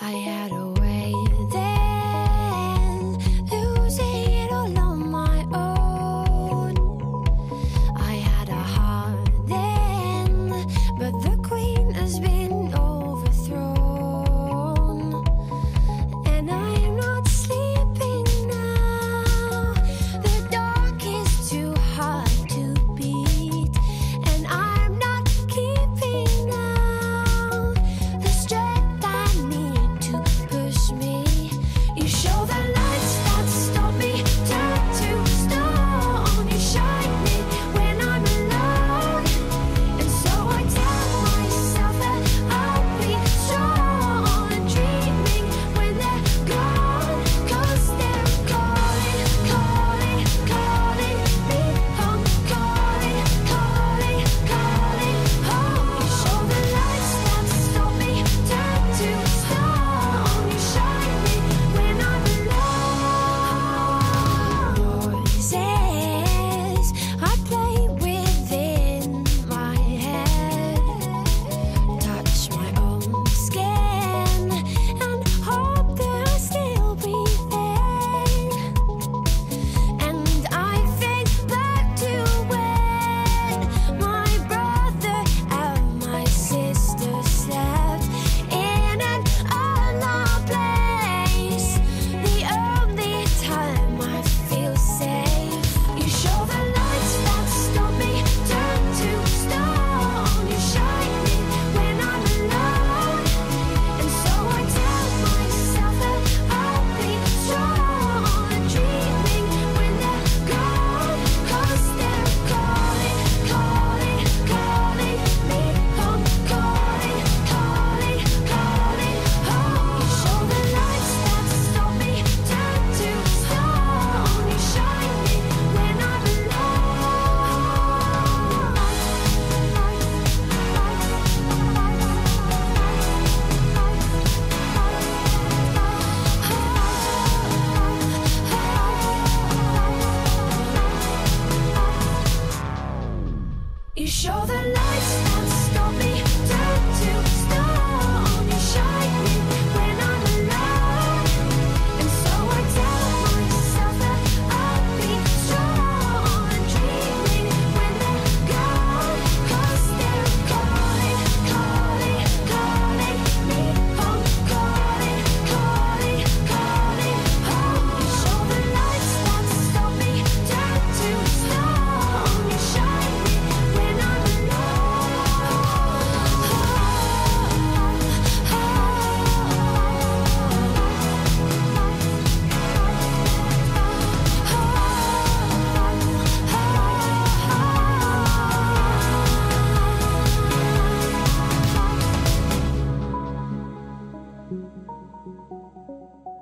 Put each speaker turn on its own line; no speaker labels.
I had a way then, losing it all on my own. I had a heart then, but the queen has been overthrown. And I am not sleeping now. The dark is too hard to beat, and I'm not keeping now the strength I need to push me. You show the lights that stop me, turn to stone. You shine me when I'm alone, and so I tell myself that I'll be strong and dreaming when they're gone, 'cause they're calling, calling, calling me home, calling, calling, calling home. You show the lights that stop me, turn to stone. You shine me when I'm alone. Voices I play within my head, touch my own skin and hope they'll still be there. And I think back to when my brother and my sister slept in an unknown place. The only time I feel safe. You show the lights that stop me, turn to stone. You shine me when I'm alone, and so I tell myself that I'll be strong and dreaming when they're gone, 'cause they're calling, calling, calling me home, calling, calling, calling home. You show the lights that stop me, turn to stone. You shine me when I'm You show the lights that stop me, turn to stone. You shine me when I'm alone, and so I tell myself that I'll be strong and dreaming when they're gone, 'cause they're calling, calling, calling me home, calling, calling, calling home. You show the lights that stop me, turn to stone. You shine me when I'm alone.